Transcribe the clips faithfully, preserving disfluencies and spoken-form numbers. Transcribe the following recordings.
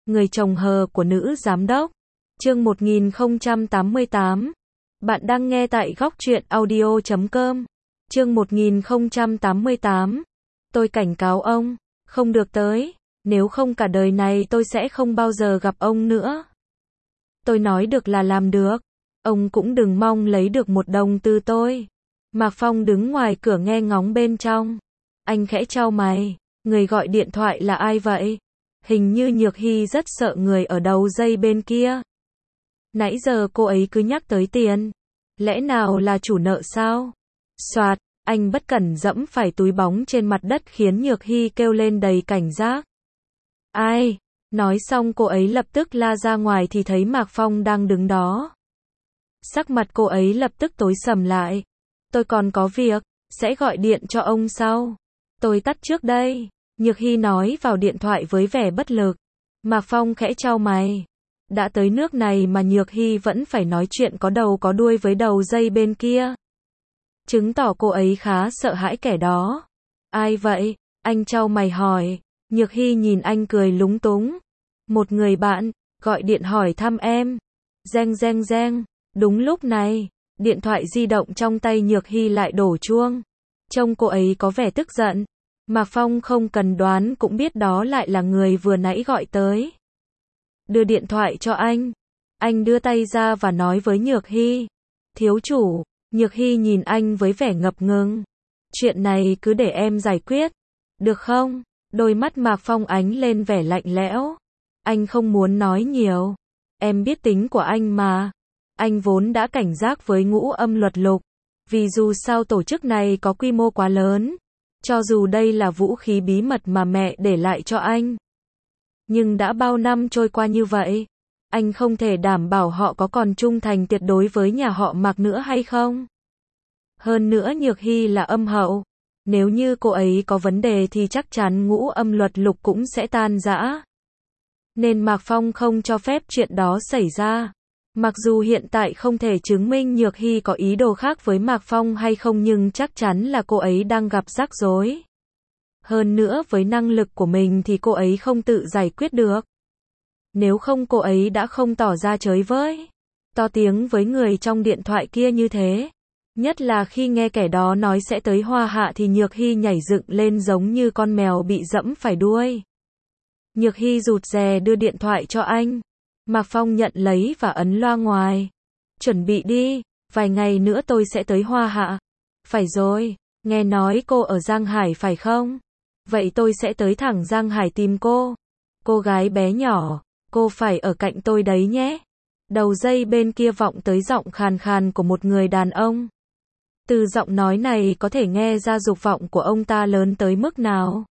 Người chồng hờ của nữ giám đốc. Chương một nghìn không trăm tám mươi tám. Bạn đang nghe tại góc truyện audio chấm com. Chương một nghìn không trăm tám mươi tám. Tôi cảnh cáo ông, không được tới, nếu không cả đời này tôi sẽ không bao giờ gặp ông nữa. Tôi nói được là làm được, ông cũng đừng mong lấy được một đồng từ tôi. Mạc Phong đứng ngoài cửa nghe ngóng bên trong. Anh khẽ chau mày, người gọi điện thoại là ai vậy? Hình như Nhược Hy rất sợ người ở đầu dây bên kia. Nãy giờ cô ấy cứ nhắc tới tiền. Lẽ nào là chủ nợ sao? Soạt, anh bất cẩn dẫm phải túi bóng trên mặt đất khiến Nhược Hy kêu lên đầy cảnh giác. Ai? Nói xong cô ấy lập tức la ra ngoài thì thấy Mạc Phong đang đứng đó. Sắc mặt cô ấy lập tức tối sầm lại. Tôi còn có việc, sẽ gọi điện cho ông sau. Tôi tắt trước đây. Nhược Hy nói vào điện thoại với vẻ bất lực. Mạc Phong khẽ chau mày. Đã tới nước này mà Nhược Hy vẫn phải nói chuyện có đầu có đuôi với đầu dây bên kia. Chứng tỏ cô ấy khá sợ hãi kẻ đó. Ai vậy? Anh chau mày hỏi. Nhược Hy nhìn anh cười lúng túng. Một người bạn, gọi điện hỏi thăm em. Reng reng reng. Đúng lúc này, điện thoại di động trong tay Nhược Hy lại đổ chuông. Trông cô ấy có vẻ tức giận. Mạc Phong không cần đoán cũng biết đó lại là người vừa nãy gọi tới. Đưa điện thoại cho anh. Anh đưa tay ra và nói với Nhược Hy. Thiếu chủ. Nhược Hy nhìn anh với vẻ ngập ngừng. Chuyện này cứ để em giải quyết. Được không? Đôi mắt Mạc Phong ánh lên vẻ lạnh lẽo. Anh không muốn nói nhiều. Em biết tính của anh mà. Anh vốn đã cảnh giác với ngũ âm luật lục. Vì dù sao tổ chức này có quy mô quá lớn. Cho dù đây là vũ khí bí mật mà mẹ để lại cho anh. Nhưng đã bao năm trôi qua như vậy. Anh không thể đảm bảo họ có còn trung thành tuyệt đối với nhà họ Mạc nữa hay không. Hơn nữa Nhược Hy là âm hậu. Nếu như cô ấy có vấn đề thì chắc chắn ngũ âm luật lục cũng sẽ tan rã. Nên Mạc Phong không cho phép chuyện đó xảy ra. Mặc dù hiện tại không thể chứng minh Nhược Hy có ý đồ khác với Mạc Phong hay không nhưng chắc chắn là cô ấy đang gặp rắc rối. Hơn nữa với năng lực của mình thì cô ấy không tự giải quyết được. Nếu không cô ấy đã không tỏ ra chới với. To tiếng với người trong điện thoại kia như thế. Nhất là khi nghe kẻ đó nói sẽ tới Hoa Hạ thì Nhược Hy nhảy dựng lên giống như con mèo bị dẫm phải đuôi. Nhược Hy rụt rè đưa điện thoại cho anh. Mạc Phong nhận lấy và ấn loa ngoài. Chuẩn bị đi, vài ngày nữa tôi sẽ tới Hoa Hạ. Phải rồi, nghe nói cô ở Giang Hải phải không? Vậy tôi sẽ tới thẳng Giang Hải tìm cô. Cô gái bé nhỏ, cô phải ở cạnh tôi đấy nhé. Đầu dây bên kia vọng tới giọng khàn khàn của một người đàn ông. Từ giọng nói này có thể nghe ra dục vọng của ông ta lớn tới mức nào.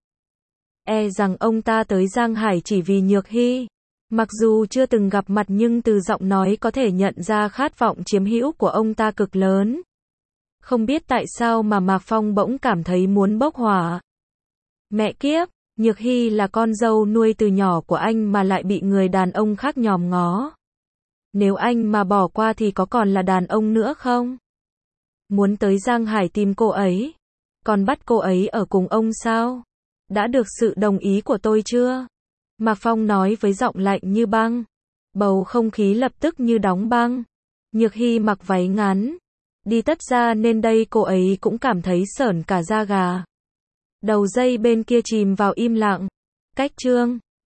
E rằng ông ta tới Giang Hải chỉ vì Nhược Hy. Mặc dù chưa từng gặp mặt nhưng từ giọng nói có thể nhận ra khát vọng chiếm hữu của ông ta cực lớn. Không biết tại sao mà Mạc Phong bỗng cảm thấy muốn bốc hỏa. Mẹ kiếp, Nhược Hy là con dâu nuôi từ nhỏ của anh mà lại bị người đàn ông khác nhòm ngó. Nếu anh mà bỏ qua thì có còn là đàn ông nữa không? Muốn tới Giang Hải tìm cô ấy? Còn bắt cô ấy ở cùng ông sao? Đã được sự đồng ý của tôi chưa? Mạc Phong nói với giọng lạnh như băng. Bầu không khí lập tức như đóng băng. Nhược Hy mặc váy ngắn. Đi tất ra nên đây cô ấy cũng cảm thấy sởn cả da gà. Đầu dây bên kia chìm vào im lặng. Cách chương.